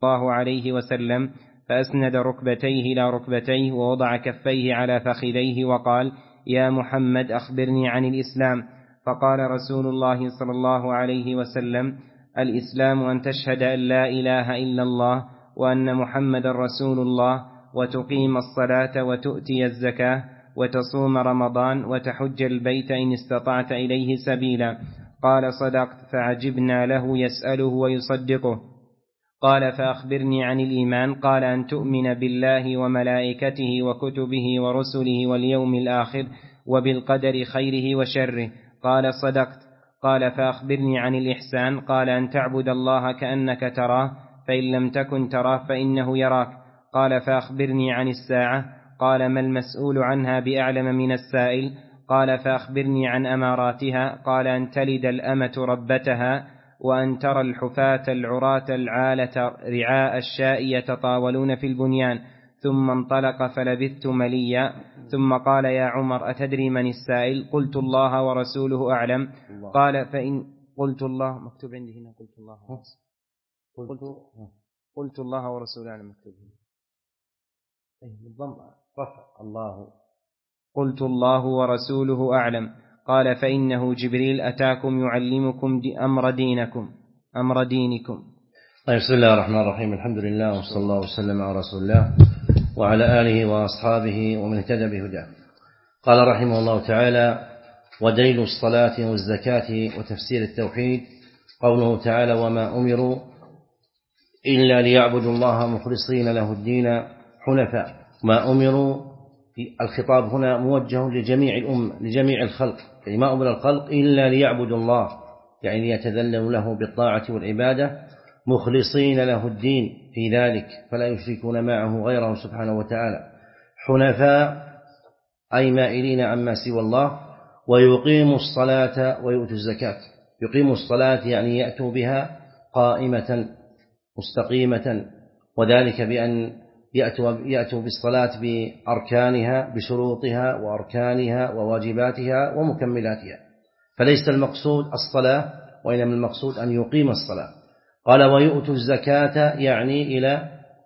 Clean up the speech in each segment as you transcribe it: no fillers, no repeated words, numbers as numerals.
الله عليه وسلم، فأسند ركبتيه إلى ركبتيه ووضع كفيه على فخذيه وقال: يا محمد أخبرني عن الإسلام. فقال رسول الله صلى الله عليه وسلم: الإسلام أن تشهد أن لا إله إلا الله وأن محمد رسول الله، وتقيم الصلاة وتؤتي الزكاة وتصوم رمضان وتحج البيت إن استطعت إليه سبيلا. قال: صدقت. فعجبنا له يسأله ويصدقه. قال: فأخبرني عن الإيمان. قال: أن تؤمن بالله وملائكته وكتبه ورسله واليوم الآخر وبالقدر خيره وشره. قال: صدقت. قال: فأخبرني عن الإحسان. قال: أن تعبد الله كأنك تراه، فإن لم تكن تراه فإنه يراك. قال: فأخبرني عن الساعة. قال: ما المسؤول عنها بأعلم من السائل. قال: فأخبرني عن أماراتها. قال: أن تلد الأمة ربتها، وأن ترى الحفاة العراة العالة رعاء الشاء يتطاولون في البنيان. ثم انطلق فلبثت مليا، ثم قال: يا عمر، أتدري من السائل؟ قلت: الله ورسوله أعلم. قال: فإن قلت الله، مكتوب عندي هنا قلت الله قلت الله ورسوله أعلم، مكتوب هنا بالضم رفع الله. قلت: الله ورسوله أعلم. قال: فإنه جبريل أتاكم يعلمكم أمر دينكم. بسم الله الرحمن الرحيم. الحمد لله وصلى الله وسلم على رسول الله وعلى آله وأصحابه ومن اهتدى بهداه. قال رحمه الله تعالى: ودليل الصلاة والزكاة وتفسير التوحيد قوله تعالى: وما أمروا إلا ليعبدوا الله مخلصين له الدين حنفاء. ما أمروا، الخطاب هنا موجه لجميع الأمة، لجميع الخلق، يعني ما أمر الخلق إلا ليعبدوا الله، يعني ليتذللوا له بالطاعة والعبادة مخلصين له الدين في ذلك، فلا يشركون معه غيره سبحانه وتعالى. حنفاء أي مائلين عما سوى الله، ويقيموا الصلاة ويؤتوا الزكاة. يقيموا الصلاة يعني يأتوا بها قائمة مستقيمة، وذلك بأن يأتوا بالصلاة بأركانها، بشروطها وأركانها وواجباتها ومكملاتها. فليس المقصود الصلاة، وإنما المقصود أن يقيم الصلاة. قال: ويؤتوا الزكاة يعني إلى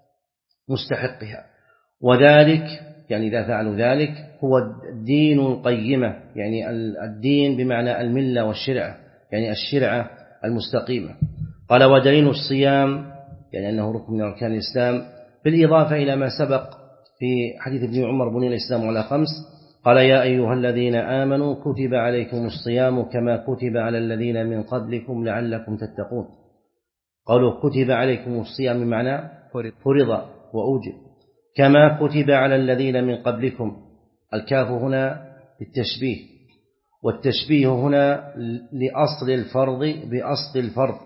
مستحقها، وذلك يعني إذا فعلوا ذلك هو الدين القيمة، يعني الدين بمعنى الملة والشرعة، يعني الشرعة المستقيمة. قال: ودليل الصيام يعني أنه ركن من أركان الإسلام، بالإضافة إلى ما سبق في حديث ابن عمر: بني الإسلام على 5. قال: يا أيها الذين آمنوا كتب عليكم الصيام كما كتب على الذين من قبلكم لعلكم تتقون. قالوا كتب عليكم الصيام بمعنى فرض وأوجب، كما كتب على الذين من قبلكم. الكاف هنا للتشبيه، والتشبيه هنا لأصل الفرض بأصل الفرض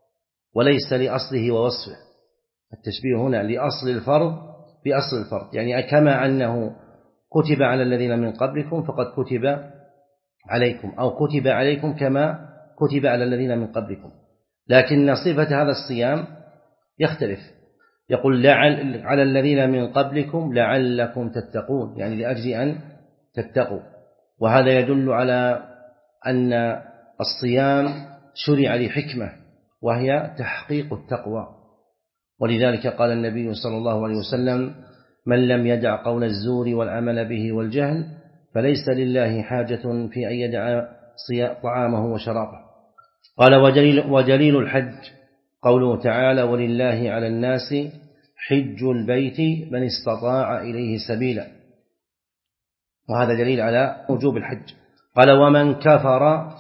وليس لأصله ووصفه. التشبيه هنا لأصل الفرض بأصل الفرض، يعني كما أنه كتب على الذين من قبلكم فقد كتب عليكم، أو كتب عليكم كما كتب على الذين من قبلكم. لكن صفة هذا الصيام يختلف، يقول على الذين من قبلكم لعلكم تتقون، يعني لأجل أن تتقوا. وهذا يدل على أن الصيام شرع لحكمة، وهي تحقيق التقوى. ولذلك قال النبي صلى الله عليه وسلم: من لم يدع قول الزور والعمل به والجهل فليس لله حاجة في أن يدع طعامه وشرابه. قال: ودليل الحج قوله تعالى: ولله على الناس حج البيت من استطاع إليه سبيلا. وهذا دليل على وجوب الحج. قال: ومن كفر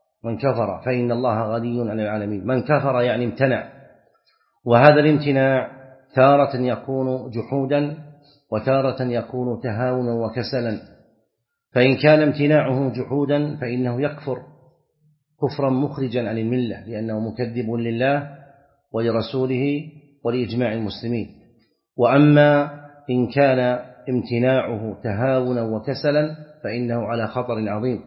فإن الله غني عن العالمين. من كفر يعني امتنع، وهذا الامتناع تارة يكون جحودا وتارة يكون تهاونا وكسلا. فإن كان امتناعه جحودا فإنه يكفر كفرا مخرجا عن الملة، لأنه مكذب لله ولرسوله ولإجماع المسلمين. وأما إن كان امتناعه تهاونا وكسلا فإنه على خطر عظيم.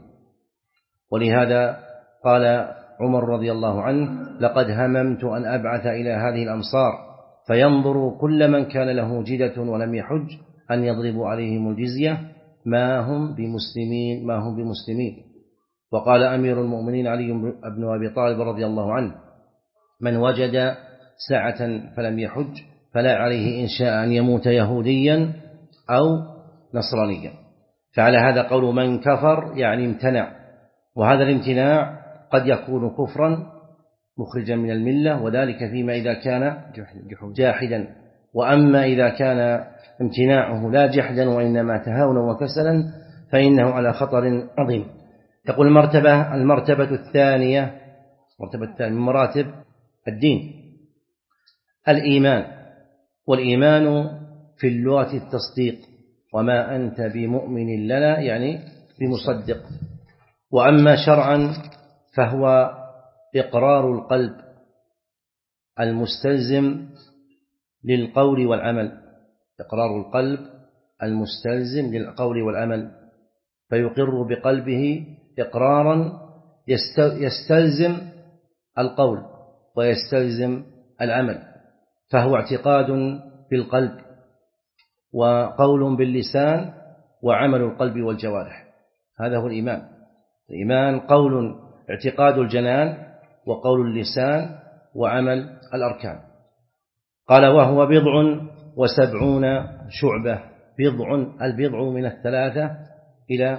ولهذا قال عمر رضي الله عنه: لقد هممت أن أبعث إلى هذه الأمصار فينظروا كل من كان له جدة ولم يحج أن يضربوا عليهم الجزية ما هم بمسلمين. وقال أمير المؤمنين علي بن أبي طالب رضي الله عنه: من وجد ساعة فلم يحج فلا عليه إن شاء أن يموت يهوديا أو نصرانيا. فعلى هذا قول من كفر يعني امتنع، وهذا الامتناع قد يكون كفرا مخرجا من الملة، وذلك فيما إذا كان جاحدا. وأما إذا كان امتناعه لا جحدا وإنما تهاونا وكسلا فإنه على خطر عظيم. تقول المرتبة الثانية من مراتب الدين الإيمان، والإيمان في اللغة التصديق، وما أنت بمؤمن لنا يعني بمصدق. وأما شرعا فهو إقرار القلب المستلزم للقول والعمل، إقرار القلب المستلزم للقول والعمل، فيقر بقلبه إقرارا يستلزم القول ويستلزم العمل، فهو اعتقاد بالقلب وقول باللسان وعمل القلب والجوارح. هذا هو الإيمان. الإيمان قول اعتقاد الجنان وقول اللسان وعمل الأركان. قال وهو 70 شعبة. البضع من 3 إلى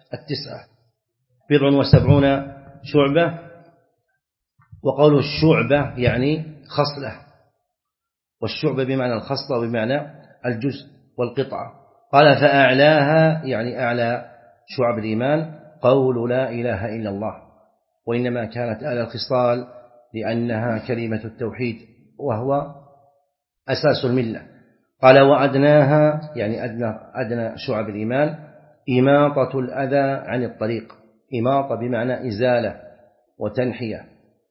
9، 70 شعبة. وقول الشعبة يعني خصلة، والشعبة بمعنى الخصلة وبمعنى الجزء والقطعة. قال فأعلاها يعني أعلى شعب الإيمان قول لا إله إلا الله، وإنما كانت أعلى الخصال لأنها كلمة التوحيد وهو أساس الملة. قال وأدناها يعني أدنى شعب الإيمان إماطة الأذى عن الطريق. إماطة بمعنى إزالة وتنحية.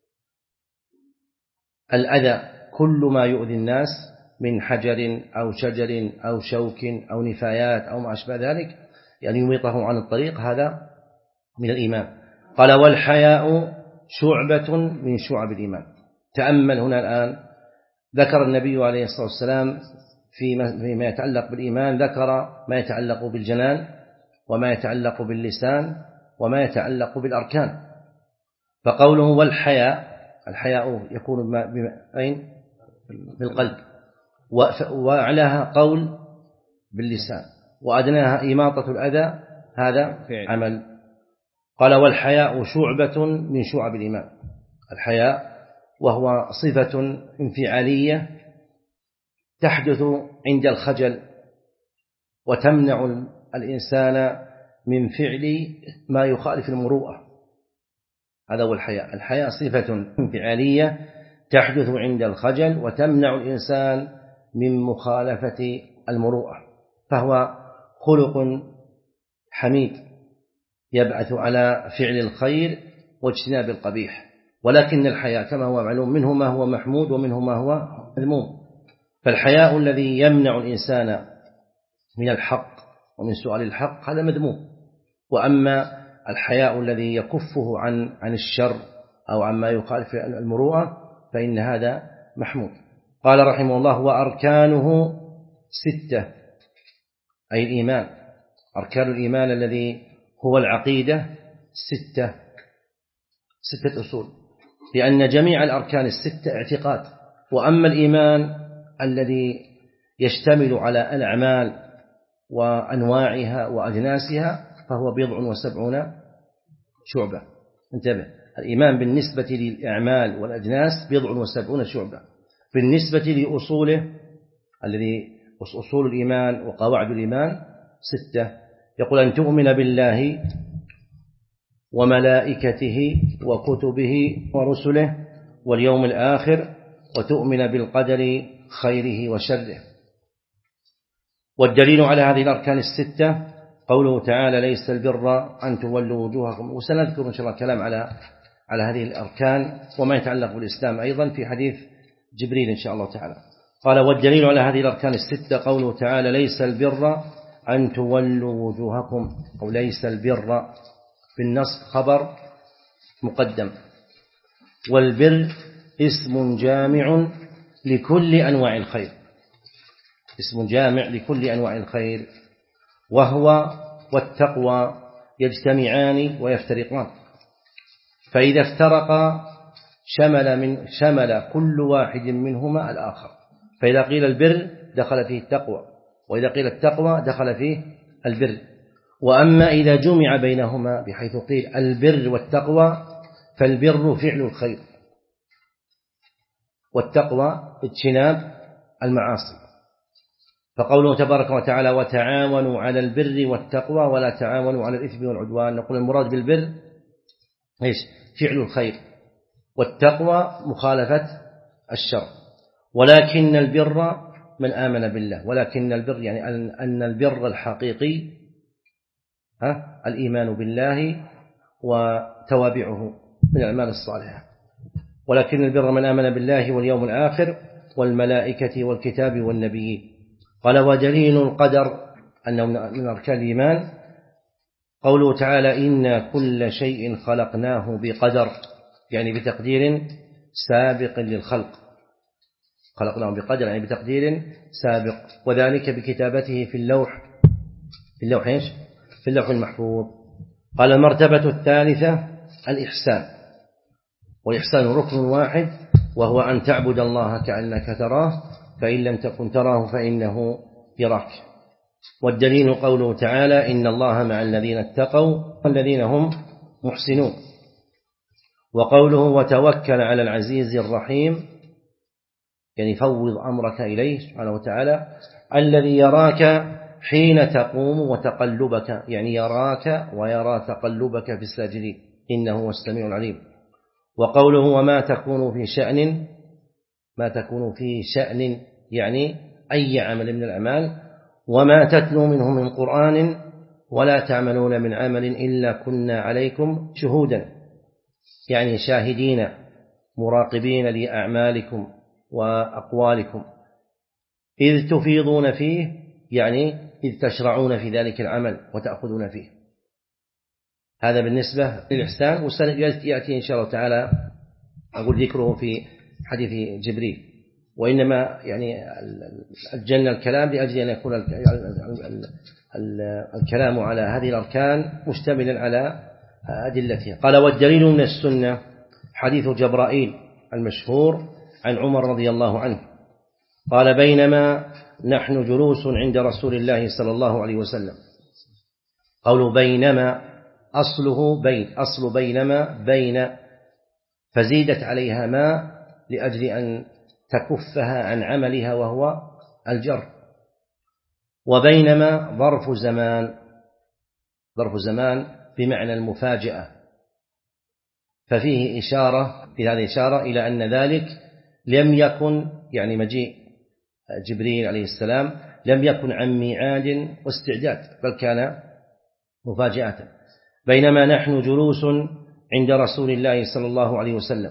الأذى كل ما يؤذي الناس من حجر أو شجر أو شوك أو نفايات أو ما أشبه ذلك، يعني يميطه عن الطريق، هذا من الإيمان. قال والحياء شعبة من شعب الإيمان. تأمل هنا الآن، ذكر النبي عليه الصلاة والسلام فيما يتعلق بالإيمان، ذكر ما يتعلق بالجنان وما يتعلق باللسان وما يتعلق بالأركان. فقوله والحياء، الحياء يكون بالقلب، وأعلاها قول باللسان، وأدناها إماطة الأذى، هذا عمل. قال والحياء شعبة من شعب الإيمان. الحياء وهو صفة انفعالية تحدث عند الخجل وتمنع الإنسان من فعل ما يخالف المروءة. هذا هو الحياء. الحياء صفة انفعالية تحدث عند الخجل وتمنع الإنسان من مخالفة المروءة، فهو خلق حميد يبعث على فعل الخير واجتناب القبيح. ولكن الحياء كما هو معلوم منه ما هو محمود ومنه ما هو مذموم. فالحياء الذي يمنع الإنسان من الحق ومن سؤال الحق هذا مذموم، وأما الحياء الذي يكفه عن الشر أو عما يخالف المروءة فإن هذا محمود. قال رحمه الله وأركانه 6، أي الإيمان. أركان الإيمان الذي هو العقيدة 6 أصول، لأن جميع الأركان 6 اعتقاد. وأما الإيمان الذي يشتمل على الأعمال وأنواعها وأجناسها فهو 70 شعبة. انتبه، الإيمان بالنسبة للأعمال والأجناس 70 شعبة. بالنسبة لأصوله الذي أصول الإيمان وقواعد الإيمان 6. يقول أن تؤمن بالله وملائكته وكتبه ورسله واليوم الآخر، وتؤمن بالقدر خيره وشره. والدليل على هذه الأركان 6 قوله تعالى ليس البر أن تولوا وجوهكم. وسنذكر إن شاء الله كلام على هذه الأركان وما يتعلق بالإسلام أيضا في حديث جبريل إن شاء الله تعالى. قال والدليل على هذه الأركان 6 قوله تعالى ليس البر أن تولوا وجوهكم، أو ليس البر بالنصب خبر مقدم، والبر اسم جامع لكل أنواع الخير، اسم جامع لكل أنواع الخير، وهو والتقوى يجتمعان ويفترقان، فإذا افترقا شمل كل واحد منهما الآخر. فإذا قيل البر دخل فيه التقوى، وإذا قيل التقوى دخل فيه البر. وأما إذا جمع بينهما بحيث قيل البر والتقوى فالبر فعل الخير، والتقوى اجتناب المعاصي. فقوله تبارك وتعالى وتعاونوا على البر والتقوى ولا تعاونوا على الإثم والعدوان، نقول المراد بالبر إيش؟ فعل الخير، والتقوى مخالفة الشر. ولكن البر من آمن بالله، ولكن البر يعني أن البر الحقيقي الإيمان بالله وتوابعه من الأعمال الصالحة. ولكن البر من آمن بالله واليوم الآخر والملائكة والكتاب والنبيين. قال ودليل القدر أنه من أركان الإيمان قوله تعالى إن كل شيء خلقناه بقدر، يعني بتقدير سابق للخلق، خلقناه بقدر يعني بتقدير سابق، وذلك بكتابته في اللوح إيش؟ في اللوح المحفوظ. قال المرتبة الثالثة الإحسان، والإحسان ركن واحد وهو أن تعبد الله كأنك تراه فإن لم تكن تراه فإنه يراك. والدليل قوله تعالى إن الله مع الذين اتقوا والذين هم محسنون. وقوله وتوكل على العزيز الرحيم، يعني فوض أمرك إليه سبحانه وتعالى الذي يراك حين تقوم وتقلبك، يعني يراك ويرى تقلبك في الساجدين إنه هو السميع العليم. وقوله وما تكون في شأن، ما تكون في شأن يعني أي عمل من الأعمال، وما تتلو منه من قرآن ولا تعملون من عمل إلا كنا عليكم شهودا، يعني شاهدين مراقبين لأعمالكم وأقوالكم إذ تفيضون فيه، يعني إذ تشرعون في ذلك العمل وتأخذون فيه. هذا بالنسبة للإحسان. وسيأتي إن شاء الله تعالى أقول ذكره في حديث جبريل، وإنما يعني أجلنا الكلام لأجل أن يكون الكلام على هذه الأركان مشتملا على أدلتها. قال والدليل من السنة حديث جبرائيل المشهور عن عمر رضي الله عنه قال بينما نحن جلوس عند رسول الله صلى الله عليه وسلم. قوله بينما أصله بين، أصل بينما بين، فزيدت عليها ما لأجل أن تكفها عن عملها وهو الجر. وبينما ظرف زمان، ظرف زمان بمعنى المفاجأة، ففيه إشارة، في هذه إشارة إلى أن ذلك لم يكن، يعني مجيء جبريل عليه السلام لم يكن عن ميعاد واستعداد، بل كان مفاجأة. بينما نحن جلوس عند رسول الله صلى الله عليه وسلم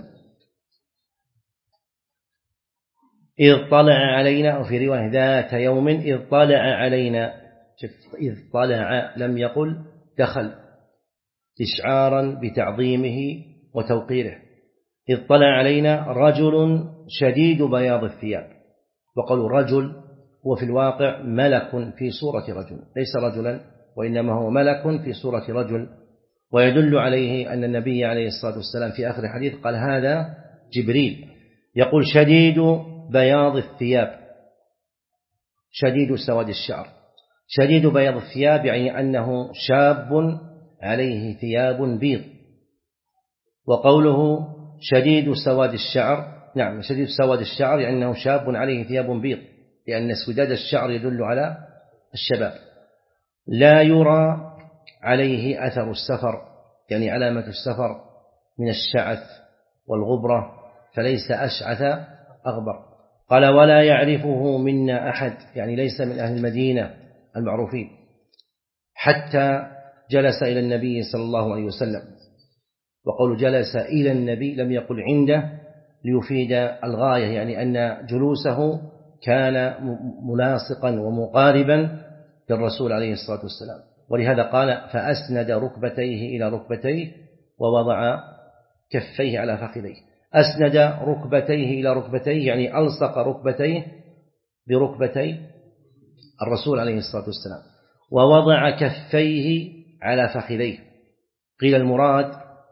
إذ طلع علينا، وفي رواية ذات يوم إذ طلع علينا، إذ طلع لم يقل دخل، إشعارا بتعظيمه وتوقيره. إذ طلع علينا رجل شديد بياض الثياب، وقالوا رجل هو في الواقع ملك في صورة رجل، ليس رجلا وإنما هو ملك في صورة رجل. ويدل عليه أن النبي عليه الصلاة والسلام في آخر الحديث قال هذا جبريل، يقول شديد بياض الثياب، شديد سواد الشعر. شديد بياض الثياب يعني أنه شاب عليه ثياب بيض. وقوله شديد سواد الشعر، نعم شديد سواد الشعر يعني أنه شاب عليه ثياب بيض، لأن اسوداد الشعر يدل على الشباب. لا يرى عليه أثر السفر، يعني علامة السفر من الشعث والغبرة، فليس أشعث أغبر. قال ولا يعرفه منا أحد، يعني ليس من أهل المدينة المعروفين، حتى جلس إلى النبي صلى الله عليه وسلم. وقول جلس إلى النبي لم يقل عنده ليفيد الغاية، يعني أن جلوسه كان ملاصقا ومقاربا للرسول عليه الصلاة والسلام. ولهذا قال فأسند ركبتيه إلى ركبتيه ووضع كفيه على فخذيه. أسند ركبتيه إلى ركبتيه يعني ألصق ركبتيه بركبتي الرسول عليه الصلاة والسلام، ووضع كفيه على فخذيه. قيل المراد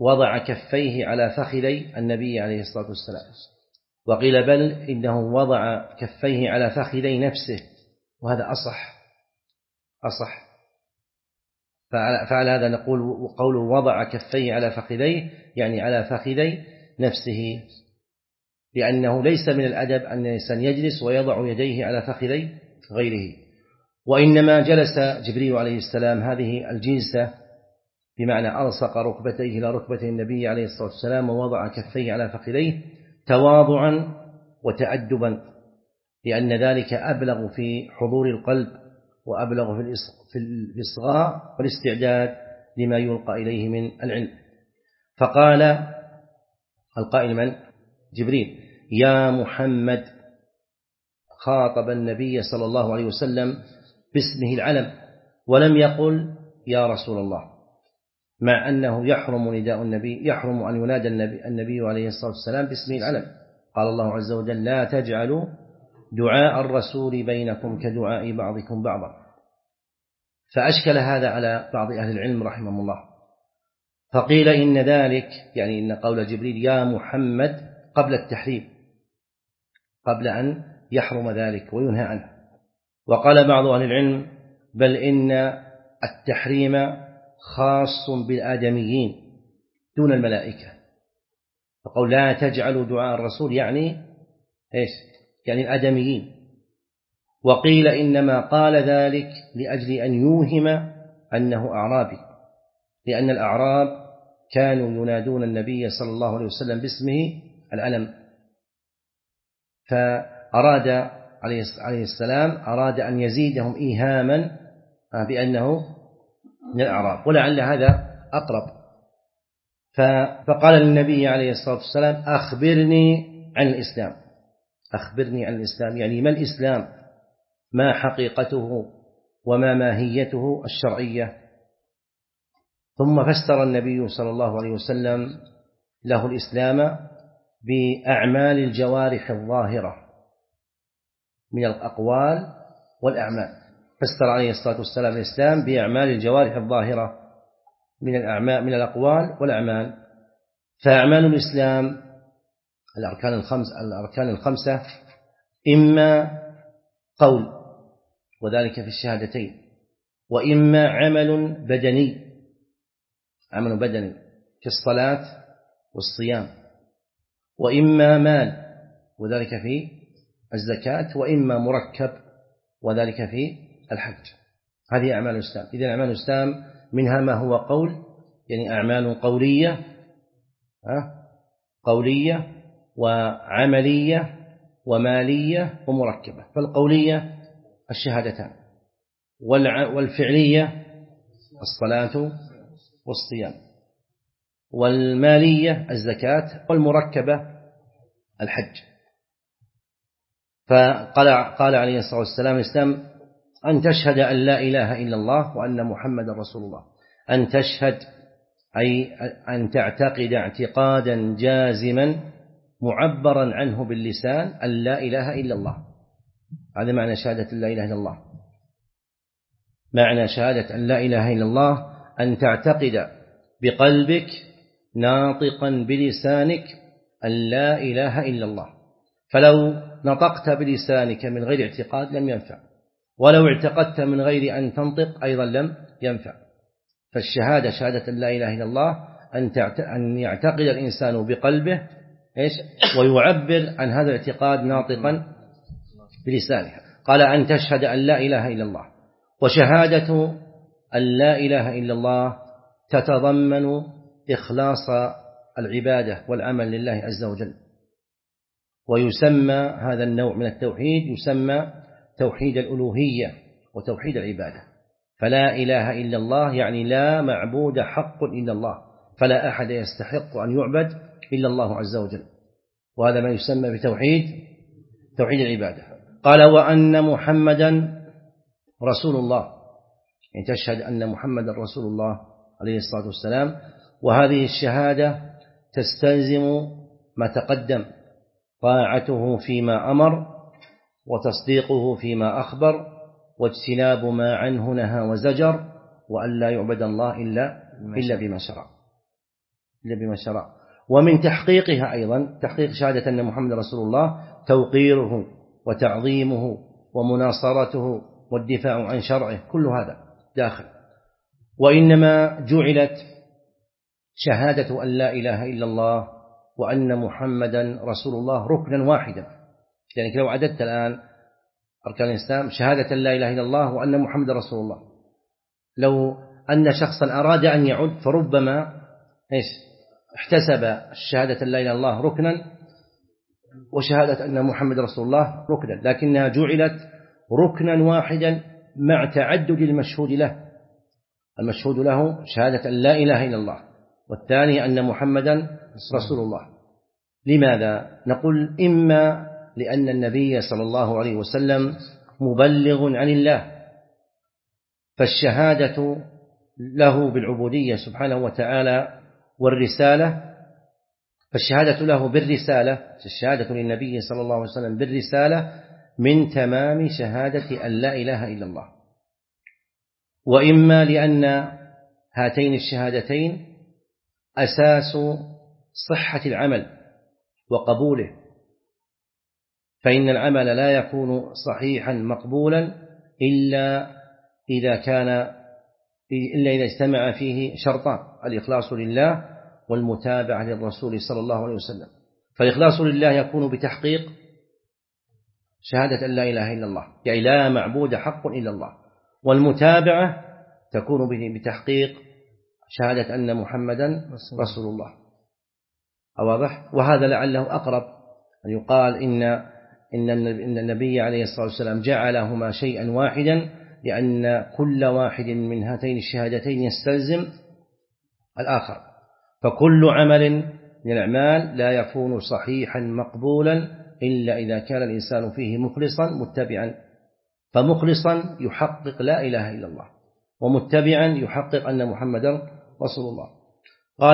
وضع كفيه على فخذي النبي عليه الصلاة والسلام، وقيل بل إنه وضع كفيه على فخذي نفسه، وهذا أصح. فعلى هذا نقول قوله وضع كفيه على فخذيه يعني على فخذي نفسه، لأنه ليس من الأدب أن الإنسان يجلس ويضع يديه على فخذي غيره، وإنما جلس جبريل عليه السلام هذه الجلسة بمعنى ألصق ركبتيه إلى ركبة النبي عليه الصلاة والسلام ووضع كفيه على فخذيه تواضعا وتأدبا، لأن ذلك أبلغ في حضور القلب وأبلغ في الإصغاء والاستعداد لما يلقى إليه من العلم. فقال القائل من؟ جبريل: يا محمد، خاطب النبي صلى الله عليه وسلم باسمه العلم، ولم يقل يا رسول الله، مع أنه يحرم نداء النبي، يحرم أن ينادى النبي عليه الصلاة والسلام باسمه العلم. قال الله عز وجل: لا تجعلوا دعاء الرسول بينكم كدعاء بعضكم بعضا. فأشكل هذا على بعض أهل العلم رحمهم الله، فقيل إن ذلك يعني إن قول جبريل يا محمد قبل التحريم، قبل أن يحرم ذلك وينهى عنه. وقال بعض أهل العلم بل إن التحريم خاص بالآدميين دون الملائكة، فقول لا تجعلوا دعاء الرسول يعني إيش؟ يعني الآدميين. وقيل إنما قال ذلك لأجل أن يوهم أنه أعرابي، لأن الأعراب كانوا ينادون النبي صلى الله عليه وسلم باسمه العلم، فأراد عليه السلام أراد أن يزيدهم إيهاما بأنه من الأعراب، ولعل هذا أقرب. فقال للنبي عليه الصلاة والسلام أخبرني عن الإسلام، أخبرني عن الإسلام يعني ما الإسلام، ما حقيقته وما ماهيته الشرعية. ثم فسر النبي صلى الله عليه وسلم له الإسلام بأعمال الجوارح الظاهرة من الأقوال والأعمال، فسر عليه الصلاة والسلام الإسلام بأعمال الجوارح الظاهرة من الأقوال والأعمال. فأعمال الإسلام الأركان الخمسة إما قول وذلك في الشهادتين، وإما عمل بدني كالصلاة والصيام، وإما مال وذلك في الزكاة، وإما مركب وذلك في الحج. هذه أعمال الإسلام. إذن أعمال الإسلام منها ما هو قول، يعني أعمال قولية وعملية ومالية ومركبة. فالقولية الشهادتان، والفعلية الصلاة والصيام، والمالية الزكاة، والمركبة الحج. فقال عليه الصلاة والسلام الإسلام أن تشهد أن لا إله إلا الله وأن محمد رسول الله. أن تشهد أي أن تعتقد اعتقادا جازما معبرا عنه باللسان أن لا إله إلا الله. هذا معنى شهادة لا إله إلا الله. معنى شهادة أن لا إله إلا الله أن تعتقد بقلبك ناطقا بلسانك أن لا إله إلا الله. فلو نطقت بلسانك من غير اعتقاد لم ينفع، ولو اعتقدت من غير أن تنطق أيضا لم ينفع. فالشهادة شهادة لا إله إلا الله أن يعتقد الإنسان بقلبه ويعبر عن هذا الاعتقاد ناطقا بلسانه. قال أن تشهد أن لا إله إلا الله. وشهادة أن لا إله إلا الله تتضمن إخلاص العبادة والعمل لله عز وجل، ويسمى هذا النوع من التوحيد يسمى توحيد الألوهية وتوحيد العبادة. فلا إله إلا الله يعني لا معبود حق إلا الله، فلا أحد يستحق أن يعبد إلا الله عز وجل، وهذا ما يسمى بتوحيد العبادة. قال وأن محمدا رسول الله، يعني تشهد أن محمدا رسول الله عليه الصلاة والسلام. وهذه الشهادة تستلزم ما تقدم، طاعته فيما أمر وتصديقه فيما أخبر واجتناب ما عنه نهى وزجر، وأن لا يعبد الله إلا بما شرع. إلا بما شرع. ومن تحقيقها أيضا تحقيق شهادة أن محمد رسول الله توقيره وتعظيمه ومناصرته والدفاع عن شرعه، كل هذا داخل. وإنما جعلت شهادة أن لا إله إلا الله وأن محمدا رسول الله ركنا واحدا. يعني لو عددت الآن أركان الإسلام شهادة لا إله إلا الله وأن محمد رسول الله، لو أن شخصا أراد أن يعد فربما احتسب الشهادة لا إله إلا الله ركنا وشهادة أن محمد رسول الله ركنا، لكنها جعلت ركنا واحدا مع تعدد المشهود له. المشهود له شهادة أن لا إله إلا الله، والثاني أن محمدا رسول الله. لماذا؟ نقول إما لأن النبي صلى الله عليه وسلم مبلغ عن الله، فالشهادة له بالعبودية سبحانه وتعالى والرسالة، فالشهادة له بالرسالة، الشهادة للنبي صلى الله عليه وسلم بالرسالة من تمام شهادة أن لا إله إلا الله. وإما لأن هاتين الشهادتين أساس صحة العمل وقبوله، فإن العمل لا يكون صحيحا مقبولا إلا إذا اجتمع فيه شرطان: الإخلاص لله والمتابعة للرسول صلى الله عليه وسلم. فالإخلاص لله يكون بتحقيق شهادة أن لا إله إلا الله، يعني لا معبود حق إلا الله، والمتابعة تكون بتحقيق شهادة أن محمدا رسول الله. واضح؟ وهذا لعله أقرب أن يقال إن النبي عليه الصلاة والسلام جعلهما شيئا واحدا، لأن كل واحد من هاتين الشهادتين يستلزم الآخر، فكل عمل من الأعمال لا يكون صحيحا مقبولا إلا إذا كان الإنسان فيه مخلصا متبعا، فمخلصا يحقق لا إله إلا الله، ومتبعا يحقق أن محمدا رسول الله. قال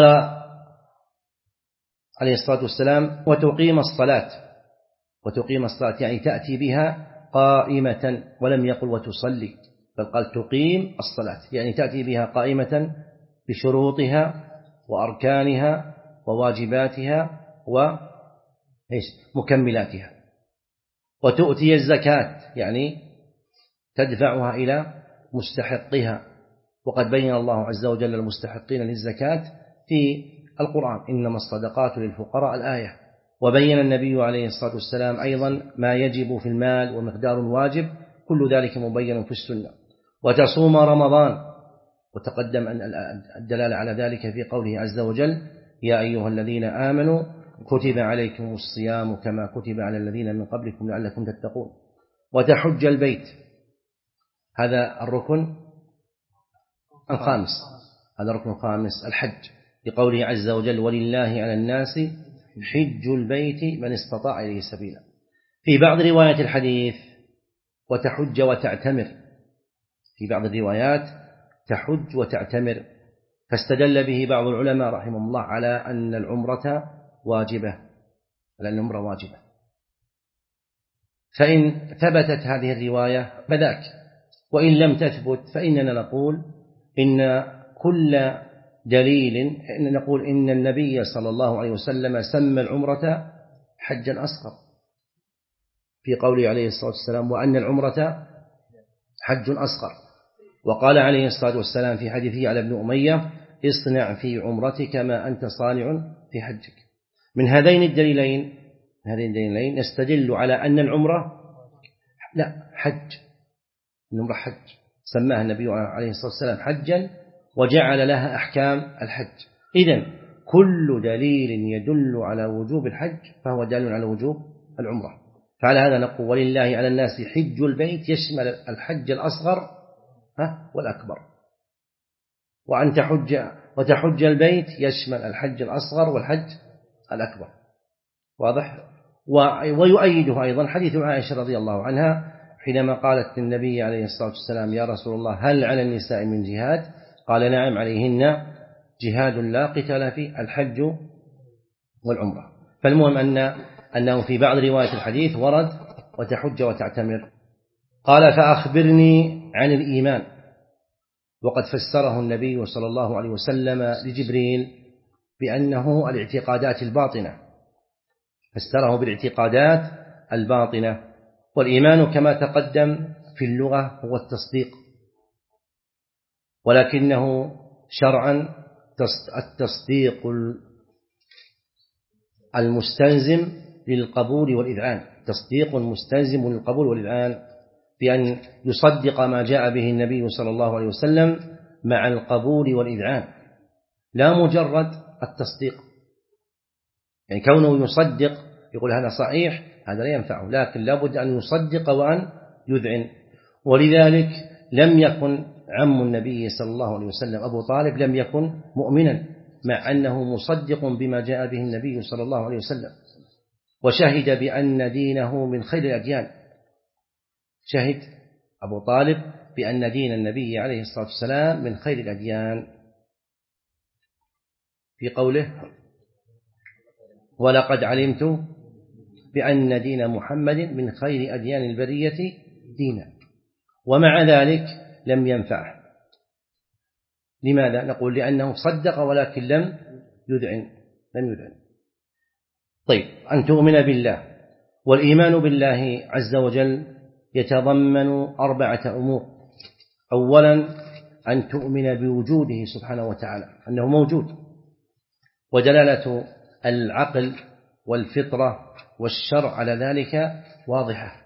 عليه الصلاة والسلام: وتقيم الصلاة يعني تأتي بها قائمة، ولم يقل وتصلي، بل قال تقيم الصلاة يعني تأتي بها قائمة بشروطها وأركانها وواجباتها ومكملاتها. وتؤتي الزكاة يعني تدفعها إلى مستحقها، وقد بين الله عز وجل المستحقين للزكاة في القرآن: إنما الصدقات للفقراء الآية. وبين النبي عليه الصلاة والسلام أيضا ما يجب في المال ومقدار واجب، كل ذلك مبين في السنة. وتصوم رمضان، وتقدم أن الدلالة على ذلك في قوله عز وجل: يا أيها الذين آمنوا كتب عليكم الصيام كما كتب على الذين من قبلكم لعلكم تتقون. وتحج البيت، هذا الركن الخامس، الحج، لقوله عز وجل: ولله على الناس حج البيت من استطاع إليه سبيلا. في بعض روايات الحديث وتحج وتعتمر، في بعض الروايات تحج وتعتمر، فاستدل به بعض العلماء رحمه الله على أن العمرة واجبة، فإن ثبتت هذه الرواية فذاك، وإن لم تثبت فإننا نقول نقول إن النبي صلى الله عليه وسلم سمى العمرة حجا أصغر في قوله عليه الصلاة والسلام: وأن العمرة حج أصغر. وقال عليه الصلاة والسلام في حديثه على ابن أمية: اصنع في عمرتك ما أنت صانع في حجك. من هذين الدليلين نستدل على أن العمرة حج، العمرة حج، سماها النبي عليه الصلاة والسلام حجا وجعل لها أحكام الحج. إذن كل دليل يدل على وجوب الحج فهو دال على وجوب العمرة. فعلى هذا نقول: ولله على الناس حج البيت يشمل الحج الأصغر والأكبر، وأن وتحج البيت يشمل الحج الأصغر والحج الأكبر. واضح؟ ويؤيده أيضا حديث عائشة رضي الله عنها حينما قالت للنبي عليه الصلاة والسلام: يا رسول الله هل على النساء من جهاد؟ قال: نعم، عليهن جهاد لا قتال فيه، الحج والعمرة. فالمهم أنه في بعض رواية الحديث ورد وتحج وتعتمر. قال: فأخبرني عن الإيمان. وقد فسره النبي صلى الله عليه وسلم لجبريل بأنه الاعتقادات الباطنة، فسره بالاعتقادات الباطنة. والإيمان كما تقدم في اللغة هو التصديق، ولكنه شرعا التصديق المستلزم للقبول والإذعان، تصديق مستلزم للقبول والإذعان، بأن يصدق ما جاء به النبي صلى الله عليه وسلم مع القبول والإذعان، لا مجرد التصديق. يعني كونه يصدق يقول هذا صحيح هذا لا ينفعه، لكن لا بد أن يصدق وأن يذعن. ولذلك لم يكن عم النبي صلى الله عليه وسلم أبو طالب لم يكن مؤمنا، مع أنه مصدق بما جاء به النبي صلى الله عليه وسلم، وشهد بأن دينه من خير الأديان. شهد أبو طالب بأن دين النبي عليه الصلاة والسلام من خير الأديان في قوله ولقد علمت بأن دين محمد من خير أديان البرية دينا، ومع ذلك لم ينفعه. لماذا؟ نقول لأنه صدق ولكن لم يذعن. طيب، أن تؤمن بالله. والإيمان بالله عز وجل يتضمن 4 أمور. أولا أن تؤمن بوجوده سبحانه وتعالى، أنه موجود، ودلالة العقل والفطرة والشرع على ذلك واضحة.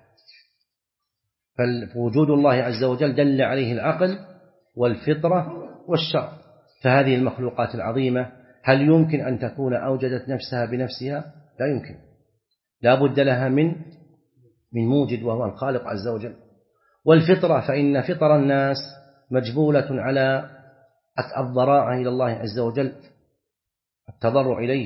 فوجود الله عز وجل دل عليه العقل والفطرة والشرع. فهذه المخلوقات العظيمة هل يمكن أن تكون أوجدت نفسها بنفسها؟ لا يمكن، لا بد لها من موجد وهو الخالق عز وجل. والفطرة فإن فطر الناس مجبولة على الضراعة إلى الله عز وجل، التضرع إليه،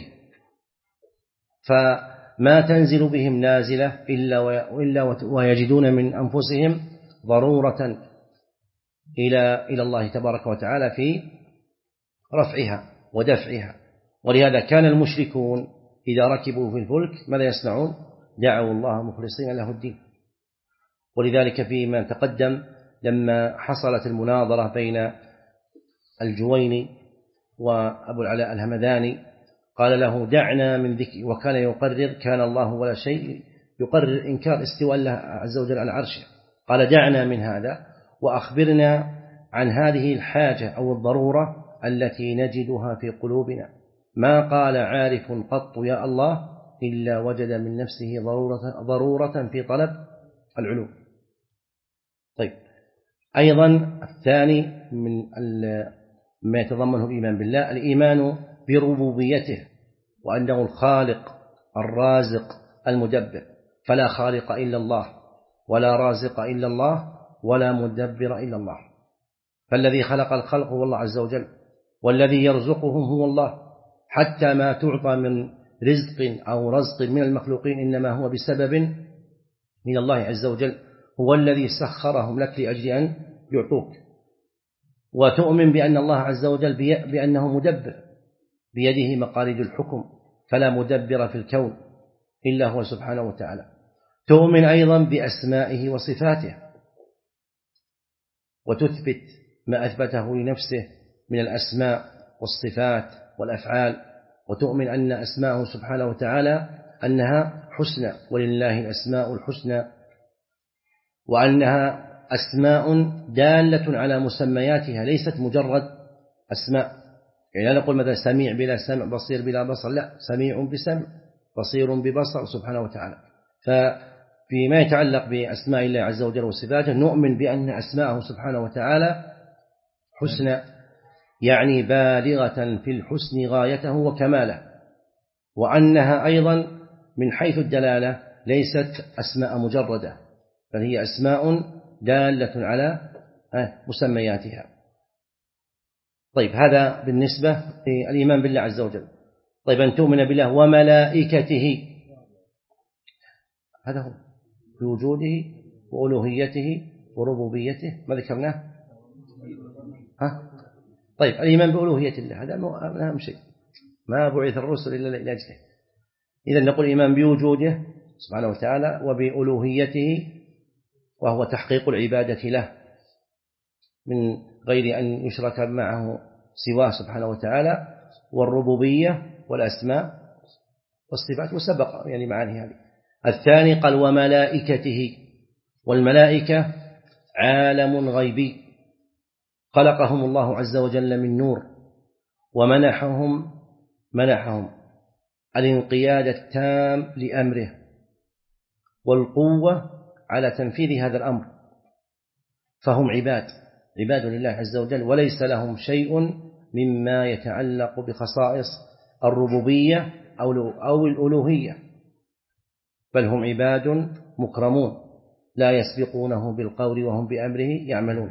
فما تنزل بهم نازلة إلا ويجدون من أنفسهم ضرورة إلى الله تبارك وتعالى في رفعها ودفعها. ولهذا كان المشركون إذا ركبوا في الفلك ماذا يصنعون؟ دعوا الله مخلصين له الدين. ولذلك فيما تقدم لما حصلت المناظرة بين الجويني وأبو العلاء الهمداني قال له دعنا من ذكر، وكان يقرر كان الله ولا شيء، يقرر إنكار استواء الله عز وجل على عرشه. قال دعنا من هذا وأخبرنا عن هذه الحاجة أو الضرورة التي نجدها في قلوبنا. ما قال عارف قط يا الله إلا وجد من نفسه ضرورة في طلب العلوم. طيب، أيضا الثاني من ما يتضمنه الإيمان بالله الإيمان بربوبيته، وأنه الخالق الرازق المدبر، فلا خالق إلا الله ولا رازق إلا الله ولا مدبر إلا الله. فالذي خلق الخلق هو الله عز وجل، والذي يرزقهم هو الله. حتى ما تعطى من رزق أو رزق من المخلوقين إنما هو بسبب من الله عز وجل، هو الذي سخرهم لك لأجل أن يعطوك. وتؤمن بأن الله عز وجل بأنه مدبر، بيده مقاليد الحكم، فلا مدبر في الكون إلا هو سبحانه وتعالى. تؤمن أيضا بأسمائه وصفاته، وتثبت ما أثبته لنفسه من الأسماء والصفات والأفعال، وتؤمن أن أسماءه سبحانه وتعالى أنها حسنى، ولله الأسماء الحسنى، وأنها أسماء دالة على مسمياتها ليست مجرد أسماء. يعني لا نقول مثلا سميع بلا سمع، بصير بلا بصر، لا، سميع بسمع، بصير ببصر سبحانه وتعالى. فيما يتعلق بأسماء الله عز وجل وصفاته نؤمن بأن أسماءه سبحانه وتعالى حسنى، يعني بالغة في الحسن غايته وكماله، وأنها أيضا من حيث الدلالة ليست أسماء مجردة، بل هي أسماء دالة على مسمياتها. طيب، هذا بالنسبة للإيمان بالله عز وجل. طيب، أن تؤمن بالله وملائكته، هذا هو بوجوده وألوهيته وربوبيته، ما ذكرناه؟ طيب، الإيمان بألوهية الله هذا أهم شيء، ما بعث الرسل إلا لأجله. إذا نقول الإيمان بوجوده سبحانه وتعالى وبألوهيته، وهو تحقيق العبادة له من غير أن يشرك معه سواه سبحانه وتعالى، والربوبية والأسماء والصفات، وسبق يعني معاني هذه. الثاني قال وملائكته، والملائكة عالم غيبي خلقهم الله عز وجل من نور، ومنحهم الانقياد التام لأمره والقوة على تنفيذ هذا الأمر، فهم عباد لله عز وجل، وليس لهم شيء مما يتعلق بخصائص الربوبية أو الألوهية، بل هم عباد مكرمون لا يسبقونه بالقول وهم بأمره يعملون.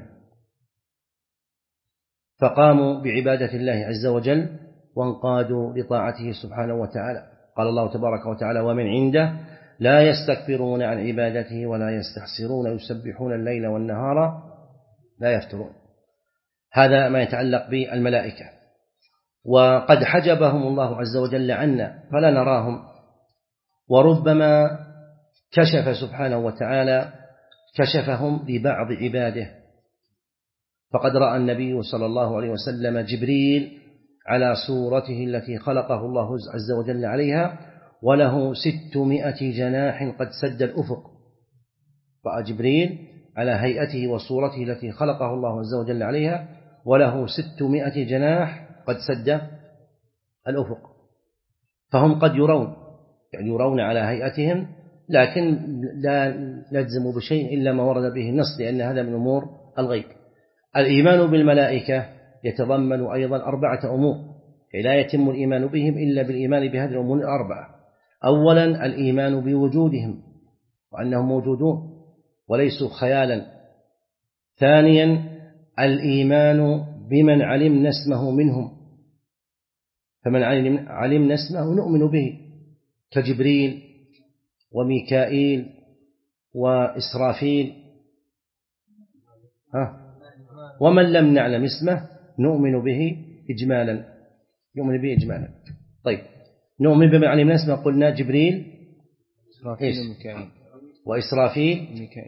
فقاموا بعبادة الله عز وجل وانقادوا لطاعته سبحانه وتعالى. قال الله تبارك وتعالى ومن عنده لا يستكبرون عن عبادته ولا يستحسرون يسبحون الليل والنهار لا يفترون. هذا ما يتعلق بالملائكة، وقد حجبهم الله عز وجل عنا فلا نراهم، وربما كشف سبحانه وتعالى كشفهم لبعض عباده. فقد رأى النبي صلى الله عليه وسلم جبريل على صورته التي خلقه الله عز وجل عليها، وله 600 جناح قد سد الأفق. رأى جبريل على هيئته وصورته التي خلقه الله عز وجل عليها، وله 600 جناح قد سد الأفق. فهم قد يرون على هيئتهم، لكن لا نجزم بشيء إلا ما ورد به النص، لأن هذا من أمور الغيب. الإيمان بالملائكة يتضمن أيضا 4 أمور، لا يتم الإيمان بهم إلا بالإيمان بهذه الأمور 4. أولا الإيمان بوجودهم وأنهم موجودون وليسوا خيالا. ثانيا الإيمان بمن علمنا اسمه منهم، فمن علمنا اسمه نؤمن به كجبريل وميكائيل وإسرافيل، ومن لم نعلم اسمه نؤمن به إجمالا. طيب، نؤمن بمن علمنا اسمه قلنا جبريل وإسرافيل،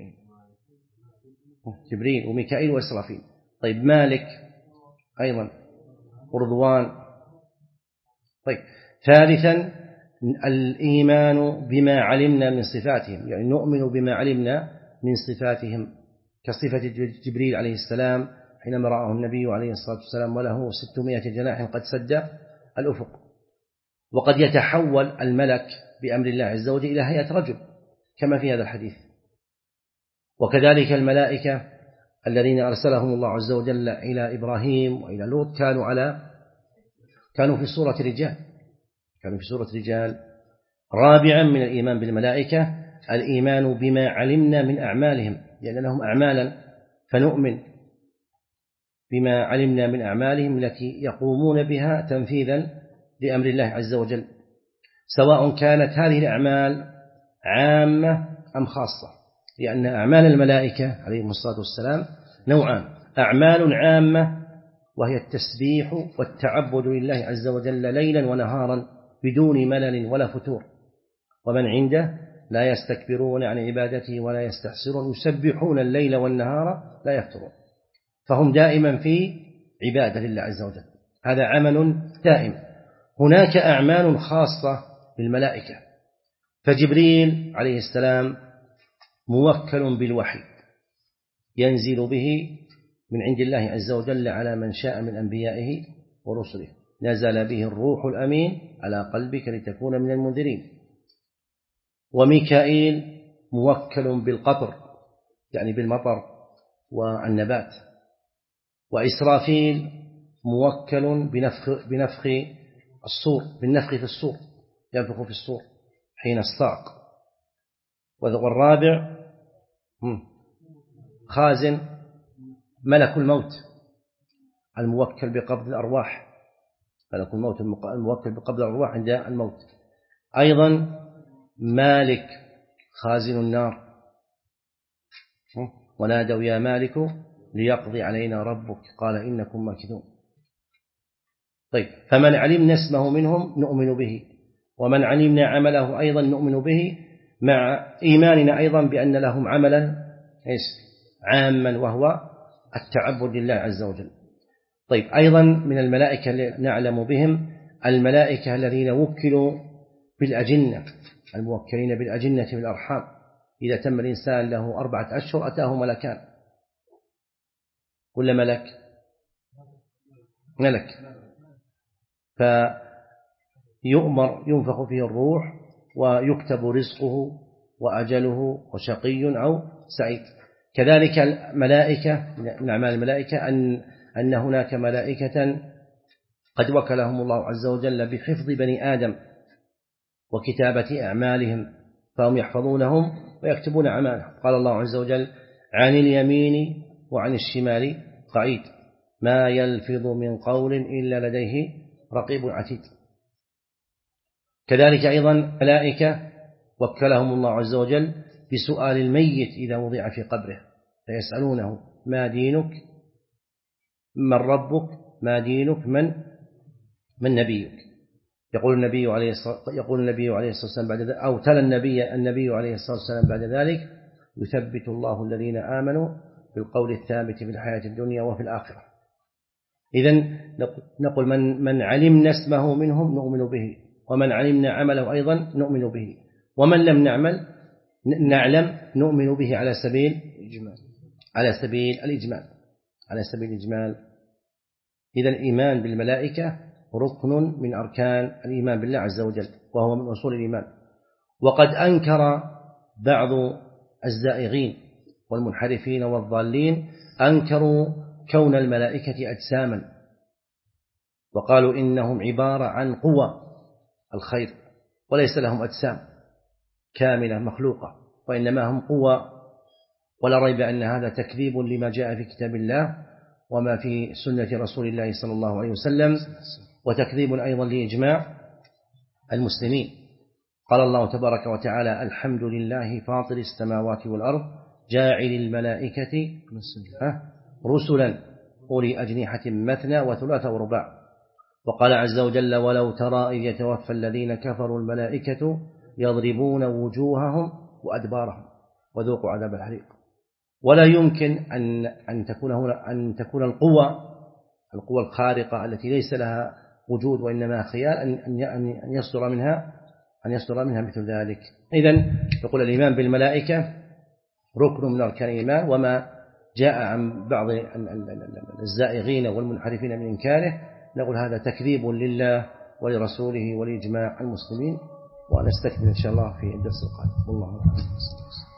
جبريل وميكائيل وإسرافيل. طيب، مالك أيضا ورضوان. طيب، ثالثا الإيمان بما علمنا من صفاتهم، يعني نؤمن بما علمنا من صفاتهم، كصفة جبريل عليه السلام حينما رآه النبي عليه الصلاة والسلام وله 600 جناح قد سد الأفق. وقد يتحول الملك بأمر الله عز وجل إلى هيئة رجل كما في هذا الحديث. وكذلك الملائكة الذين أرسلهم الله عز وجل إلى إبراهيم وإلى لوط كانوا في صورة رجال. رابعا من الإيمان بالملائكة الإيمان بما علمنا من أعمالهم، لأن لهم أعمالا، فنؤمن بما علمنا من أعمالهم التي يقومون بها تنفيذا لأمر الله عز وجل، سواء كانت هذه الأعمال عامة أم خاصة، لأن أعمال الملائكة عليهم الصلاة والسلام نوعان: أعمال عامة وهي التسبيح والتعبد لله عز وجل ليلا ونهارا بدون ملل ولا فتور، ومن عنده لا يستكبرون عن عبادته ولا يستحسرون يسبحون الليل والنهار لا يفترون. فهم دائما في عبادة لله عز وجل، هذا عمل دائم. هناك أعمال خاصة بالملائكة، فجبريل عليه السلام موكل بالوحي ينزل به من عند الله عز وجل على من شاء من أنبيائه ورسله، نزل به الروح الأمين على قلبك لتكون من المنذرين. وميكائيل موكل بالقطر، يعني بالمطر والنبات. وإسرافيل موكل بالنفخ في الصور، ينفخ في الصور حين الصاق. والرابع خازن ملك الموت الموكل بقبض الأرواح، ملك الموت الموكل بقبض الأرواح عند الموت. أيضا مالك خازن النار، ونادوا يا مالك ليقضي علينا ربك قال إنكم ماكثون. طيب، فمن علمنا اسمه منهم نؤمن به، ومن علمنا عمله أيضا نؤمن به، مع إيماننا أيضا بأن لهم عملا عاما وهو التعبد لله عز وجل. طيب، أيضا من الملائكة اللي نعلم بهم الملائكة الذين وكلوا بالأجنة، الموكلين بالأجنة في الأرحام، إذا تم الإنسان له 4 أشهر أتاه ملكان، ولا ملك فيؤمر ينفخ فيه الروح ويكتب رزقه وأجله وشقي أو سعيد. كذلك الملائكة من أعمال الملائكة أن هناك ملائكة قد وكلهم الله عز وجل بحفظ بني آدم وكتابة أعمالهم، فهم يحفظونهم ويكتبون أعمالهم. قال الله عز وجل: عن اليمين وعن الشمال قعيد ما يلفظ من قول إلا لديه رقيب عتيد. كذلك أيضا ملائكة وكلهم الله عز وجل بسؤال الميت إذا وضع في قبره، فيسألونه: ما دينك؟ من ربك؟ ما دينك؟ من نبيك؟ يقول النبي عليه الصلاة والسلام بعد ذلك، أو تلا النبي عليه الصلاة والسلام بعد ذلك: يثبت الله الذين آمنوا بالقول الثابت في الحياة الدنيا وفي الآخرة. إذن نقول من علمنا اسمه منهم نؤمن به، ومن علمنا عمله أيضا نؤمن به، ومن لم نعلم نؤمن به على سبيل الإجمال. إذا الإيمان بالملائكة ركن من أركان الإيمان بالله عز وجل، وهو من أصول الإيمان. وقد أنكر بعض الزائغين والمنحرفين والضالين أنكروا كون الملائكة أجساما، وقالوا إنهم عبارة عن قوى الخير، وليس لهم أجسام كاملة مخلوقة، وإنما هم قوى. ولا ريب أن هذا تكذيب لما جاء في كتاب الله وما في سنة رسول الله صلى الله عليه وسلم، وتكذيب أيضا لإجماع المسلمين. قال الله تبارك وتعالى: الحمد لله فاطر السماوات والأرض جاعل الملائكة رسلا أولي أجنحة مثنى وثلاث ورباع. وقال عز وجل: ولو ترى إذ يتوفى الذين كفروا الملائكة يضربون وجوههم وأدبارهم وذوقوا عذاب الحريق. ولا يمكن أن تكون القوى الخارقة التي ليس لها وجود وإنما خيال أن يصدر منها مثل ذلك. إذن نقول الإيمان بالملائكة ركن من أركان الإيمان، وما جاء عن بعض الزائغين والمنحرفين من إنكاره نقول هذا تكذيب لله ولرسوله ولإجماع المسلمين. ونستكمل إن شاء الله في الدرس القادم. والله أعلم.